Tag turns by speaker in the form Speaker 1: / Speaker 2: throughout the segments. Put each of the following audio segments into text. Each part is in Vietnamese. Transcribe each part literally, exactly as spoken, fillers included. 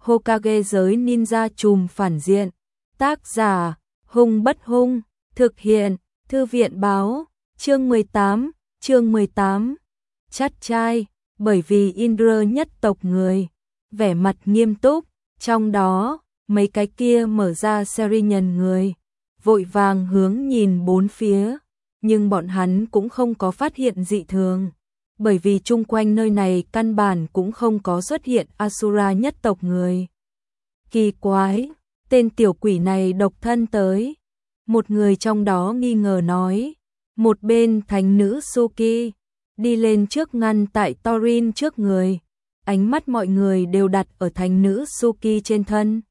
Speaker 1: Hokage giới ninja trùm phản diện. Tác giả, Hung Bất Hung, thực hiện, Thư viện báo, chương mười tám, chương mười tám. Chắt trai, bởi vì Indra nhất tộc người, vẻ mặt nghiêm túc, trong đó, mấy cái kia mở ra series nhân người, vội vàng hướng nhìn bốn phía, nhưng bọn hắn cũng không có phát hiện dị thường, bởi vì chung quanh nơi này căn bản cũng không có xuất hiện Asura nhất tộc người. Kỳ quái, tên tiểu quỷ này độc thân tới, một người trong đó nghi ngờ nói, một bên thánh nữ Suki đi lên trước ngăn tại Thorin trước người, ánh mắt mọi người đều đặt ở thánh nữ Suki trên thân.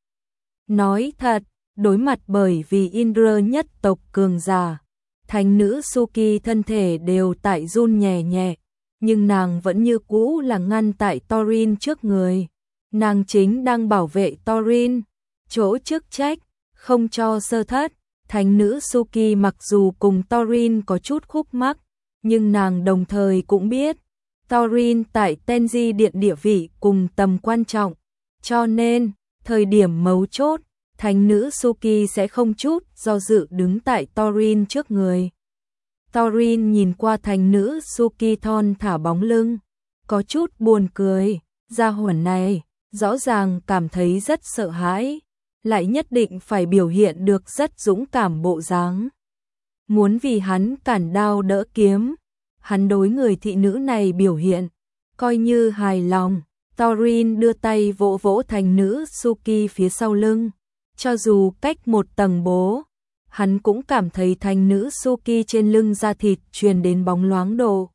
Speaker 1: Nói thật, đối mặt bởi vì Indra nhất tộc cường giả, thánh nữ Suki thân thể đều tại run nhẹ nhẹ, nhưng nàng vẫn như cũ là ngăn tại Thorin trước người. Nàng chính đang bảo vệ Thorin, chỗ chức trách, không cho sơ thất. Thánh nữ Suki mặc dù cùng Thorin có chút khúc mắc, nhưng nàng đồng thời cũng biết Thorin tại Tenji Điện địa vị cùng tầm quan trọng, cho nên, thời điểm mấu chốt, thánh nữ Suki sẽ không chút do dự đứng tại Thorin trước người. Thorin nhìn qua thánh nữ Suki thon thả bóng lưng, có chút buồn cười, gia hỏa này, rõ ràng cảm thấy rất sợ hãi, lại nhất định phải biểu hiện được rất dũng cảm bộ dáng. Muốn vì hắn cản đao đỡ kiếm, hắn đối người thị nữ này biểu hiện, coi như hài lòng. Thorin đưa tay vỗ vỗ thánh nữ Suki phía sau lưng, cho dù cách một tầng bố, hắn cũng cảm thấy thánh nữ Suki trên lưng da thịt truyền đến bóng loáng độ.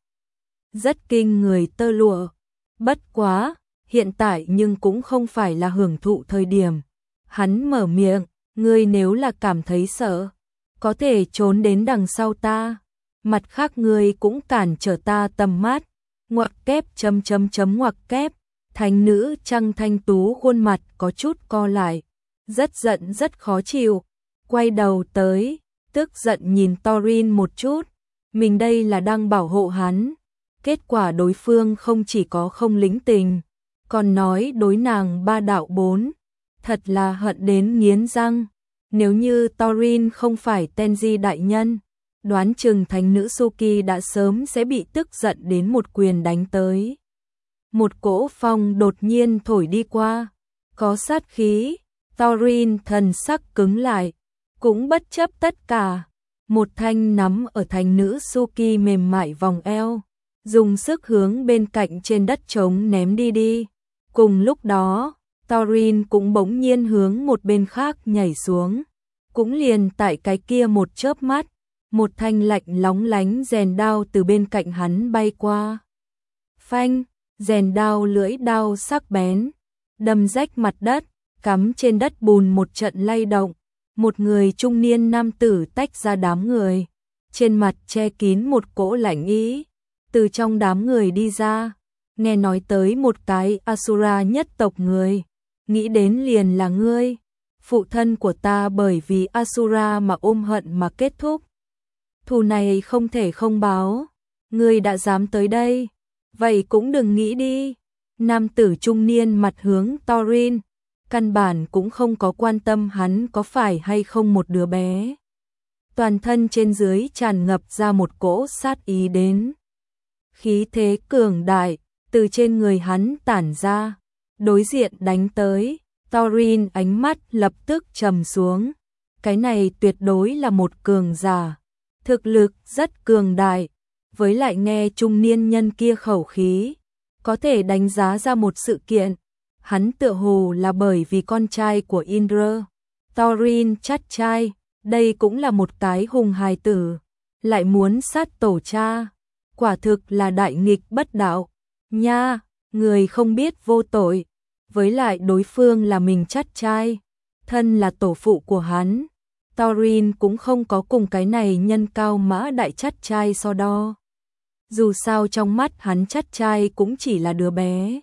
Speaker 1: Rất kinh người tơ lụa, bất quá, hiện tại nhưng cũng không phải là hưởng thụ thời điểm. Hắn mở miệng, ngươi nếu là cảm thấy sợ, có thể trốn đến đằng sau ta, mặt khác ngươi cũng cản trở ta tầm mắt, ngoặc kép chấm chấm chấm ngoặc kép, thánh nữ trăng thanh tú khuôn mặt có chút co lại, rất giận rất khó chịu, quay đầu tới, tức giận nhìn Thorin một chút, mình đây là đang bảo hộ hắn, kết quả đối phương không chỉ có không lĩnh tình, còn nói đối nàng ba đạo bốn. Thật là hận đến nghiến răng, nếu như Thorin không phải Tenji đại nhân, đoán chừng thánh nữ Suki đã sớm sẽ bị tức giận đến một quyền đánh tới. Một cỗ phong đột nhiên thổi đi qua, có sát khí, Thorin thần sắc cứng lại, cũng bất chấp tất cả, một thanh nắm ở thánh nữ Suki mềm mại vòng eo, dùng sức hướng bên cạnh trên đất trống ném đi đi. Cùng lúc đó, Thorin cũng bỗng nhiên hướng một bên khác nhảy xuống, cũng liền tại cái kia một chớp mắt, một thanh lạnh lóng lánh rèn đao từ bên cạnh hắn bay qua. Phanh, rèn đao lưỡi đao sắc bén, đâm rách mặt đất, cắm trên đất bùn một trận lay động, một người trung niên nam tử tách ra đám người, trên mặt che kín một cỗ lạnh ý, từ trong đám người đi ra, nghe nói tới một cái Asura nhất tộc người. Nghĩ đến liền là ngươi, phụ thân của ta bởi vì Asura mà ôm hận mà kết thúc. Thù này không thể không báo, ngươi đã dám tới đây, vậy cũng đừng nghĩ đi. Nam tử trung niên mặt hướng Thorin, căn bản cũng không có quan tâm hắn có phải hay không một đứa bé. Toàn thân trên dưới tràn ngập ra một cỗ sát ý đến. Khí thế cường đại, từ trên người hắn tản ra. Đối diện đánh tới, Thorin ánh mắt lập tức trầm xuống. Cái này tuyệt đối là một cường giả, thực lực rất cường đại, với lại nghe trung niên nhân kia khẩu khí, có thể đánh giá ra một sự kiện. Hắn tựa hồ là bởi vì con trai của Indra, Thorin chắt trai, đây cũng là một cái hùng hài tử, lại muốn sát tổ cha, quả thực là đại nghịch bất đạo, nha. Người không biết vô tội, với lại đối phương là mình chắt trai, thân là tổ phụ của hắn, Thorin cũng không có cùng cái này nhân cao mã đại chắt trai so đo. Dù sao trong mắt hắn chắt trai cũng chỉ là đứa bé.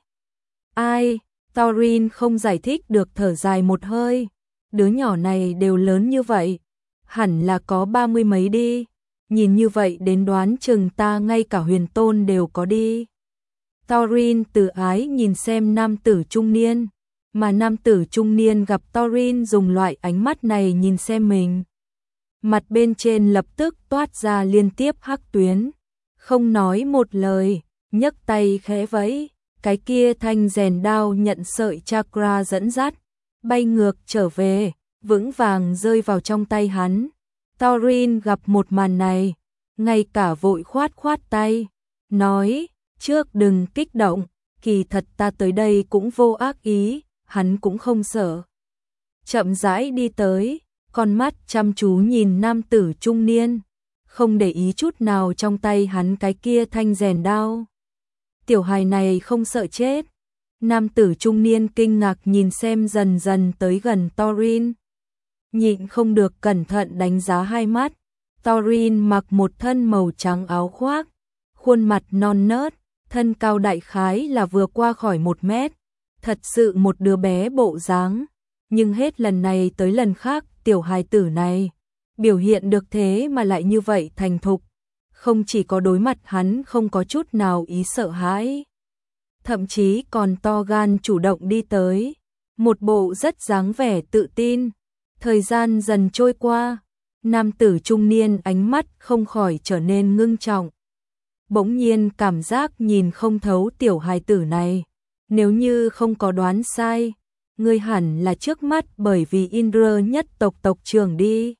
Speaker 1: Ai, Thorin không giải thích được thở dài một hơi, đứa nhỏ này đều lớn như vậy, hẳn là có ba mươi mấy đi, nhìn như vậy đến đoán chừng ta ngay cả huyền tôn đều có đi. Thorin từ ái nhìn xem nam tử trung niên, mà nam tử trung niên gặp Thorin dùng loại ánh mắt này nhìn xem mình. Mặt bên trên lập tức toát ra liên tiếp hắc tuyến, không nói một lời, nhấc tay khẽ vẫy, cái kia thanh rèn đao nhận sợi chakra dẫn dắt, bay ngược trở về, vững vàng rơi vào trong tay hắn. Thorin gặp một màn này, ngay cả vội khoát khoát tay, nói, trước đừng kích động, kỳ thật ta tới đây cũng vô ác ý, hắn cũng không sợ. Chậm rãi đi tới, con mắt chăm chú nhìn nam tử trung niên, không để ý chút nào trong tay hắn cái kia thanh rèn đao. Tiểu hài này không sợ chết. Nam tử trung niên kinh ngạc nhìn xem dần dần tới gần Thorin, nhịn không được cẩn thận đánh giá hai mắt. Thorin mặc một thân màu trắng áo khoác, khuôn mặt non nớt, thân cao đại khái là vừa qua khỏi một mét, thật sự một đứa bé bộ dáng. Nhưng hết lần này tới lần khác, tiểu hài tử này biểu hiện được thế mà lại như vậy thành thục, không chỉ có đối mặt hắn không có chút nào ý sợ hãi, thậm chí còn to gan chủ động đi tới, một bộ rất dáng vẻ tự tin. Thời gian dần trôi qua, nam tử trung niên ánh mắt không khỏi trở nên ngưng trọng. Bỗng nhiên cảm giác nhìn không thấu tiểu hài tử này, nếu như không có đoán sai, ngươi hẳn là trước mắt bởi vì Indra nhất tộc tộc trưởng đi.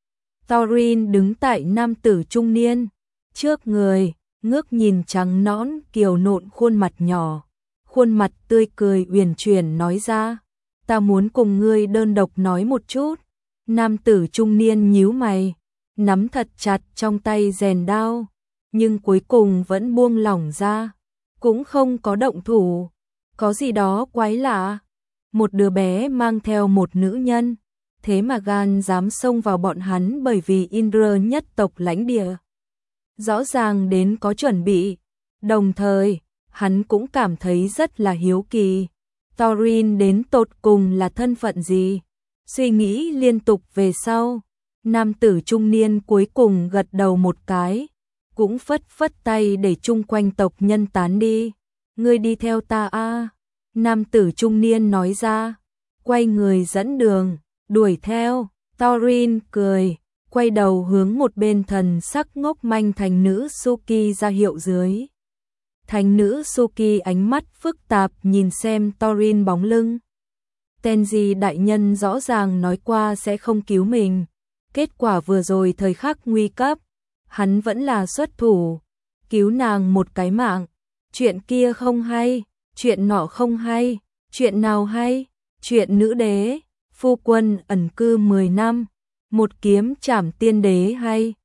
Speaker 1: Thorin đứng tại nam tử trung niên trước người, ngước nhìn trắng nõn kiều nộn khuôn mặt nhỏ, khuôn mặt tươi cười uyển chuyển nói ra, ta muốn cùng ngươi đơn độc nói một chút. Nam tử trung niên nhíu mày, nắm thật chặt trong tay rèn đao, nhưng cuối cùng vẫn buông lỏng ra, cũng không có động thủ. Có gì đó quái lạ, một đứa bé mang theo một nữ nhân, thế mà gan dám xông vào bọn hắn bởi vì Indra nhất tộc lãnh địa. Rõ ràng đến có chuẩn bị, đồng thời, hắn cũng cảm thấy rất là hiếu kỳ. Thorin đến tột cùng là thân phận gì? Suy nghĩ liên tục về sau, nam tử trung niên cuối cùng gật đầu một cái, cũng phất phất tay để chung quanh tộc nhân tán đi. Ngươi đi theo ta a. Nam tử trung niên nói ra, quay người dẫn đường, đuổi theo. Thorin cười, quay đầu hướng một bên thần sắc ngốc manh thành nữ Suki ra hiệu dưới. Thành nữ Suki ánh mắt phức tạp nhìn xem Thorin bóng lưng. Tenji đại nhân rõ ràng nói qua sẽ không cứu mình, kết quả vừa rồi thời khắc nguy cấp, hắn vẫn là xuất thủ, cứu nàng một cái mạng. Chuyện kia không hay, chuyện nọ không hay, chuyện nào hay? Chuyện nữ đế, phu quân ẩn cư mười năm, một kiếm trảm tiên đế hay?